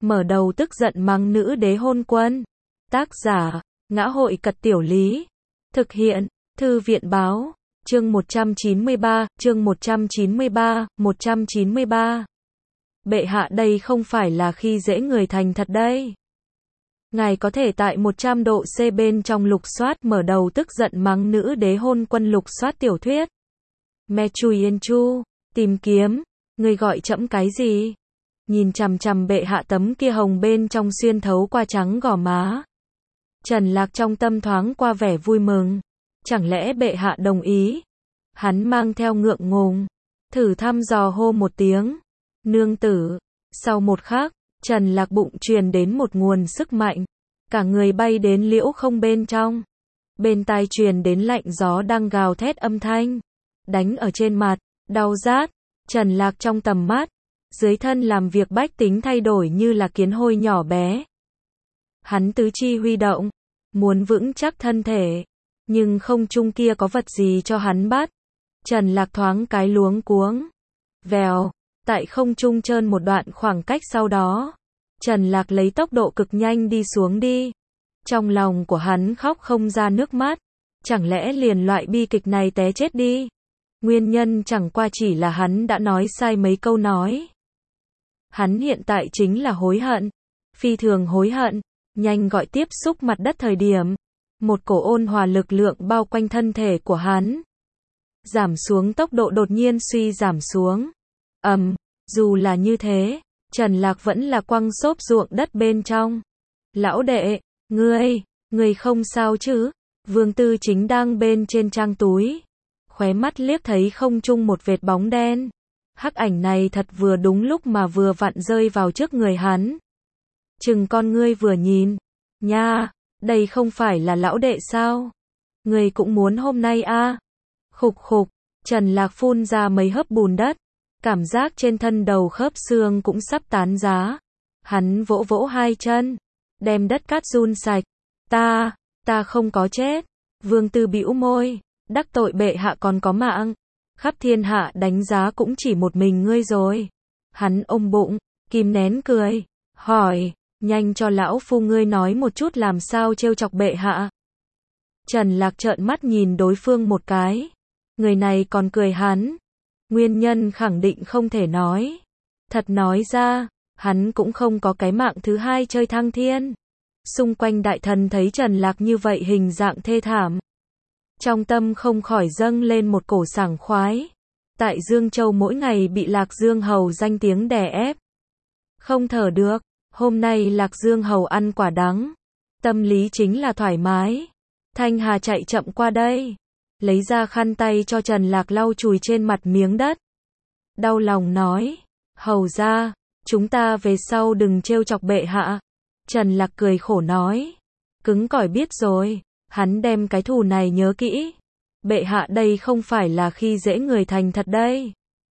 mở đầu tức giận mắng nữ đế hôn quân. Tác giả, Ngã hội Cật Tiểu Lý. Thực hiện, Thư viện Báo. Chương 193, chương 193. Bệ hạ đây không phải là khi dễ người thành thật đây. Ngài có thể tại 100 độ C bên trong lục soát mở đầu tức giận mắng nữ đế hôn quân lục soát tiểu thuyết. Me Chui Yên Chu, tìm kiếm, người gọi trẫm cái gì? Nhìn chằm chằm bệ hạ tấm kia hồng bên trong xuyên thấu qua trắng gò má. Trần Lạc trong tâm thoáng qua vẻ vui mừng. Chẳng lẽ bệ hạ đồng ý? Hắn mang theo ngượng ngùng, thử thăm dò hô một tiếng. Nương tử. Sau một khắc, Trần Lạc bụng truyền đến một nguồn sức mạnh. Cả người bay đến liễu không bên trong. Bên tai truyền đến lạnh gió đang gào thét âm thanh. Đánh ở trên mặt, đau rát. Trần Lạc trong tầm mắt. Dưới thân làm việc bách tính thay đổi như là kiến hôi nhỏ bé. Hắn tứ chi huy động. Muốn vững chắc thân thể. Nhưng không trung kia có vật gì cho hắn bắt. Trần Lạc thoáng cái luống cuống. Vèo. Tại không trung trơn một đoạn khoảng cách sau đó. Trần Lạc lấy tốc độ cực nhanh đi xuống đi. Trong lòng của hắn khóc không ra nước mắt. Chẳng lẽ liền loại bi kịch này té chết đi. Nguyên nhân chẳng qua chỉ là hắn đã nói sai mấy câu nói. Hắn hiện tại chính là hối hận. Phi thường hối hận. Nhanh gọi tiếp xúc mặt đất thời điểm. Một cổ ôn hòa lực lượng bao quanh thân thể của hắn. Giảm xuống tốc độ đột nhiên suy giảm xuống. Dù là như thế, Trần Lạc vẫn là quăng xốp ruộng đất bên trong. Lão đệ, ngươi không sao chứ? Vương Tư Chính đang bên trên trang túi. Khóe mắt liếc thấy không trung một vệt bóng đen. Hắc ảnh này thật vừa đúng lúc mà vừa vặn rơi vào trước người hắn. Chừng con ngươi vừa nhìn. Nha, đây không phải là lão đệ sao? Ngươi cũng muốn hôm nay à? Khục khục, Trần Lạc phun ra mấy hớp bùn đất. Cảm giác trên thân đầu khớp xương cũng sắp tán giá. Hắn vỗ vỗ hai chân. Đem đất cát run sạch. Ta không có chết. Vương Tư bĩu môi. Đắc tội bệ hạ còn có mạng. Khắp thiên hạ đánh giá cũng chỉ một mình ngươi rồi. Hắn ôm bụng, kìm nén cười. Hỏi, nhanh cho lão phu ngươi nói một chút làm sao trêu chọc bệ hạ. Trần Lạc trợn mắt nhìn đối phương một cái. Người này còn cười hắn. Nguyên nhân khẳng định không thể nói. Thật nói ra, hắn cũng không có cái mạng thứ hai chơi thăng thiên. Xung quanh đại thần thấy Trần Lạc như vậy hình dạng thê thảm. Trong tâm không khỏi dâng lên một cổ sảng khoái. Tại Dương Châu mỗi ngày bị Lạc Dương Hầu danh tiếng đè ép. Không thở được, hôm nay Lạc Dương Hầu ăn quả đắng. Tâm lý chính là thoải mái. Thanh Hà chạy chậm qua đây. Lấy ra khăn tay cho Trần Lạc lau chùi trên mặt miếng đất. Đau lòng nói. Hầu ra, chúng ta về sau đừng trêu chọc bệ hạ. Trần Lạc cười khổ nói. Cứng cỏi biết rồi. Hắn đem cái thù này nhớ kỹ. Bệ hạ đây không phải là khi dễ người thành thật đây.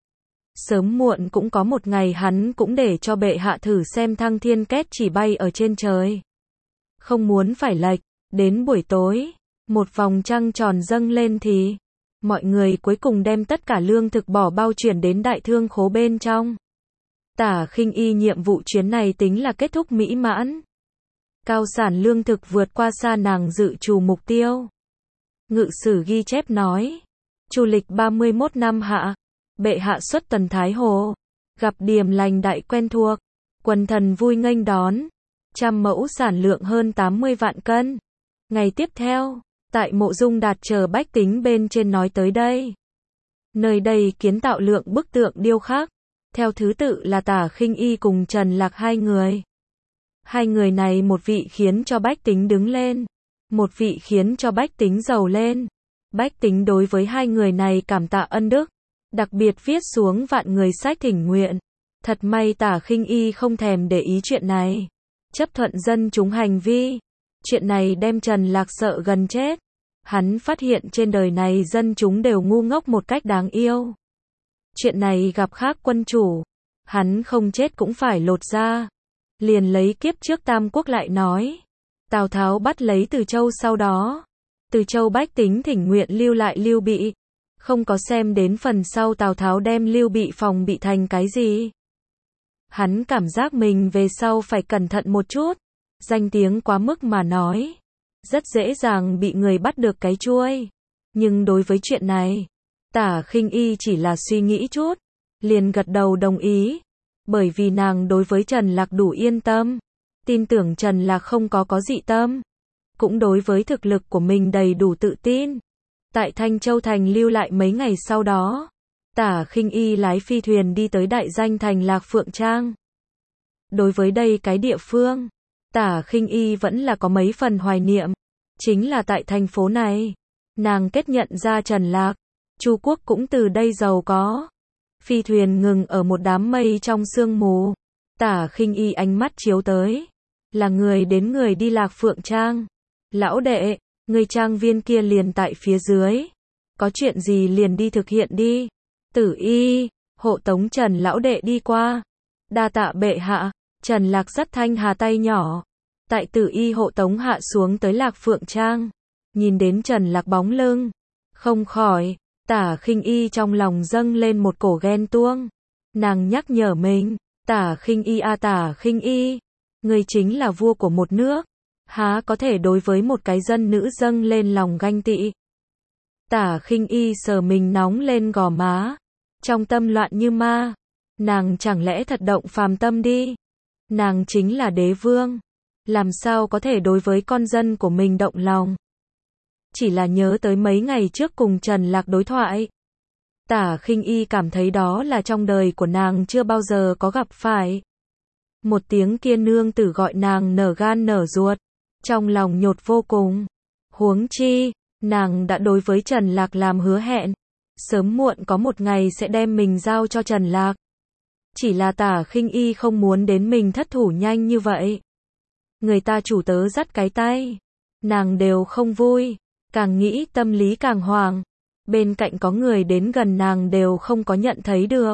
Sớm muộn cũng có một ngày hắn cũng để cho bệ hạ thử xem thăng thiên két chỉ bay ở trên trời. Không muốn phải lệch. Đến buổi tối. Một vòng trăng tròn dâng lên thì mọi người cuối cùng đem tất cả lương thực bỏ bao chuyển đến đại thương khố bên trong. Tả Khinh Y nhiệm vụ chuyến này tính là kết thúc mỹ mãn. Cao sản lương thực vượt qua xa nàng dự trù mục tiêu. Ngự sử ghi chép nói. Chu lịch 31 năm hạ. Bệ hạ xuất Tần Thái Hồ. Gặp điểm lành đại quen thuộc. Quần thần vui nghênh đón. Trăm mẫu sản lượng hơn 80 vạn cân. Ngày tiếp theo. Tại Mộ Dung Đạt chờ bách tính bên trên nói tới đây. Nơi đây kiến tạo lượng bức tượng điêu khắc. Theo thứ tự là Tả Khinh Y cùng Trần Lạc hai người. Hai người này một vị khiến cho bách tính đứng lên. Một vị khiến cho bách tính giàu lên. Bách tính đối với hai người này cảm tạ ân đức. Đặc biệt viết xuống vạn người sách thỉnh nguyện. Thật may Tả Khinh Y không thèm để ý chuyện này. Chấp thuận dân chúng hành vi. Chuyện này đem Trần Lạc sợ gần chết. Hắn phát hiện trên đời này dân chúng đều ngu ngốc một cách đáng yêu. Chuyện này gặp khác quân chủ. Hắn không chết cũng phải lột ra. Liền lấy kiếp trước Tam Quốc lại nói. Tào Tháo bắt lấy Từ Châu sau đó. Từ Châu bách tính thỉnh nguyện lưu lại Lưu Bị. Không có xem đến phần sau Tào Tháo đem Lưu Bị phòng bị thành cái gì. Hắn cảm giác mình về sau phải cẩn thận một chút. Danh tiếng quá mức mà nói. Rất dễ dàng bị người bắt được cái chuôi. Nhưng đối với chuyện này, Tả Khinh Y chỉ là suy nghĩ chút. Liền gật đầu đồng ý. Bởi vì nàng đối với Trần Lạc đủ yên tâm. Tin tưởng Trần Lạc không có dị tâm. Cũng đối với thực lực của mình đầy đủ tự tin. Tại Thanh Châu Thành lưu lại mấy ngày sau đó, Tả Khinh Y lái phi thuyền đi tới đại danh thành Lạc Phượng Trang. Đối với đây cái địa phương, Tả Khinh Y vẫn là có mấy phần hoài niệm. Chính là tại thành phố này, nàng kết nhận ra Trần Lạc, Chu quốc cũng từ đây giàu có. Phi thuyền ngừng ở một đám mây trong sương mù. Tả Khinh Y ánh mắt chiếu tới. Là người đến người đi Lạc Phượng Trang. Lão đệ, người trang viên kia liền tại phía dưới. Có chuyện gì liền đi thực hiện đi. Tử Y, hộ tống Trần lão đệ đi qua. Đa tạ bệ hạ. Trần Lạc dắt Thanh Hà tay nhỏ. Tại Tử Y hộ tống hạ xuống tới Lạc Phượng Trang. Nhìn đến Trần Lạc bóng lưng. Không khỏi, Tả Khinh Y trong lòng dâng lên một cổ ghen tuông. Nàng nhắc nhở mình. Tả Khinh Y à Tả Khinh Y. Người chính là vua của một nước. Há có thể đối với một cái dân nữ dâng lên lòng ganh tị. Tả Khinh Y sờ mình nóng lên gò má. Trong tâm loạn như ma. Nàng chẳng lẽ thật động phàm tâm đi. Nàng chính là đế vương. Làm sao có thể đối với con dân của mình động lòng. Chỉ là nhớ tới mấy ngày trước cùng Trần Lạc đối thoại. Tả Khinh Y cảm thấy đó là trong đời của nàng chưa bao giờ có gặp phải. Một tiếng kia nương tử gọi nàng nở gan nở ruột. Trong lòng nhột vô cùng. Huống chi, nàng đã đối với Trần Lạc làm hứa hẹn. Sớm muộn có một ngày sẽ đem mình giao cho Trần Lạc. Chỉ là Tả Khinh Y không muốn đến mình thất thủ nhanh như vậy. Người ta chủ tớ dắt cái tay. Nàng đều không vui. Càng nghĩ tâm lý càng hoảng. Bên cạnh có người đến gần nàng đều không có nhận thấy được.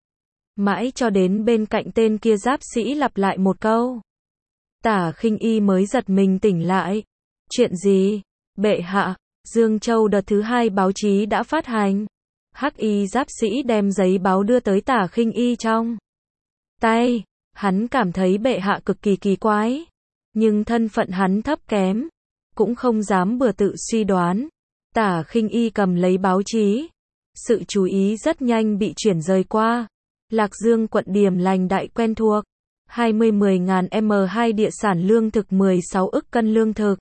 Mãi cho đến bên cạnh tên kia giáp sĩ lặp lại một câu. Tả Khinh Y mới giật mình tỉnh lại. Chuyện gì? Bệ hạ, Dương Châu đợt thứ 2 báo chí đã phát hành. Hắc y giáp sĩ đem giấy báo đưa tới Tả Khinh Y trong tay. Hắn cảm thấy bệ hạ cực kỳ kỳ quái. Nhưng thân phận hắn thấp kém. Cũng không dám bừa tự suy đoán. Tả Khinh Y cầm lấy báo chí. Sự chú ý rất nhanh bị chuyển rời qua. Lạc Dương quận Điềm Lành đại quen thuộc. 20-10.000 M2 địa sản lương thực 16 ức cân lương thực.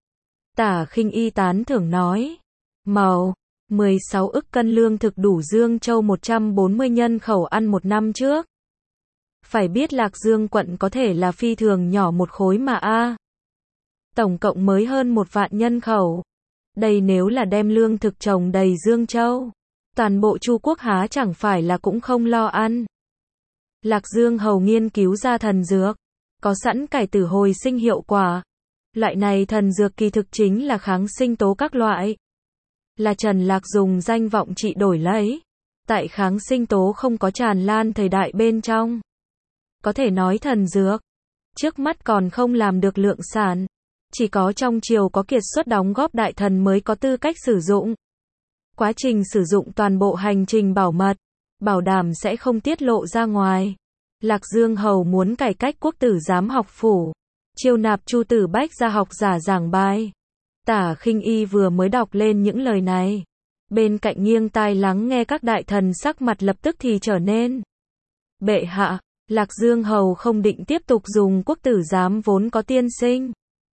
Tả Khinh Y tán thưởng nói. Màu, 16 ức cân lương thực đủ Dương Châu 140 nhân khẩu ăn một năm trước. Phải biết Lạc Dương quận có thể là phi thường nhỏ một khối mà a. Tổng cộng mới hơn 1 vạn nhân khẩu. Đây nếu là đem lương thực trồng đầy Dương Châu. Toàn bộ Chu quốc há chẳng phải là cũng không lo ăn. Lạc Dương hầu nghiên cứu ra thần dược. Có sẵn cải tử hồi sinh hiệu quả. Loại này thần dược kỳ thực chính là kháng sinh tố các loại. Là Trần Lạc dùng danh vọng trị đổi lấy. Tại kháng sinh tố không có tràn lan thời đại bên trong. Có thể nói thần dược. Trước mắt còn không làm được lượng sản. Chỉ có trong triều có kiệt xuất đóng góp đại thần mới có tư cách sử dụng. Quá trình sử dụng toàn bộ hành trình bảo mật. Bảo đảm sẽ không tiết lộ ra ngoài. Lạc Dương hầu muốn cải cách quốc tử giám học phủ. Chiêu nạp Chu Tử Bách ra học giả giảng bài. Tả Khinh Y vừa mới đọc lên những lời này. Bên cạnh nghiêng tai lắng nghe các đại thần sắc mặt lập tức thì trở nên. Bệ hạ, Lạc Dương hầu không định tiếp tục dùng quốc tử giám vốn có tiên sinh.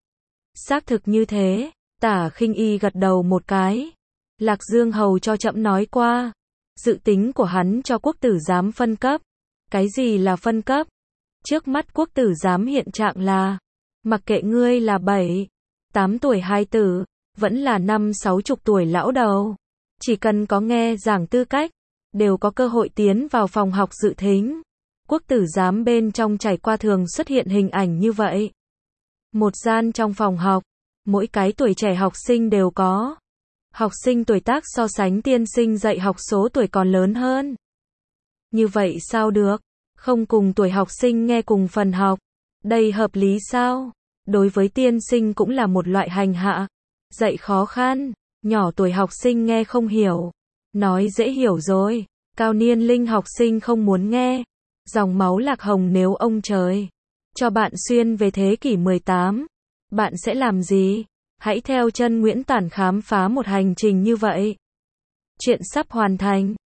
Xác thực như thế, Tả Khinh Y gật đầu một cái. Lạc Dương hầu cho trẫm nói qua. Dự tính của hắn cho quốc tử giám phân cấp. Cái gì là phân cấp? Trước mắt quốc tử giám hiện trạng là, mặc kệ ngươi là 7, 8 tuổi hài tử, vẫn là 5-60 tuổi lão đầu. Chỉ cần có nghe giảng tư cách, đều có cơ hội tiến vào phòng học dự thính. Quốc tử giám bên trong trải qua thường xuất hiện hình ảnh như vậy. Một gian trong phòng học, mỗi cái tuổi trẻ học sinh đều có. Học sinh tuổi tác so sánh tiên sinh dạy học số tuổi còn lớn hơn. Như vậy sao được? Không cùng tuổi học sinh nghe cùng phần học. Đây hợp lý sao? Đối với tiên sinh cũng là một loại hành hạ. Dạy khó khăn, nhỏ tuổi học sinh nghe không hiểu. Nói dễ hiểu rồi. Cao niên linh học sinh không muốn nghe. Dòng máu lạc hồng nếu ông trời cho bạn xuyên về thế kỷ 18, bạn sẽ làm gì? Hãy theo chân Nguyễn Tản khám phá một hành trình như vậy. Chuyện sắp hoàn thành.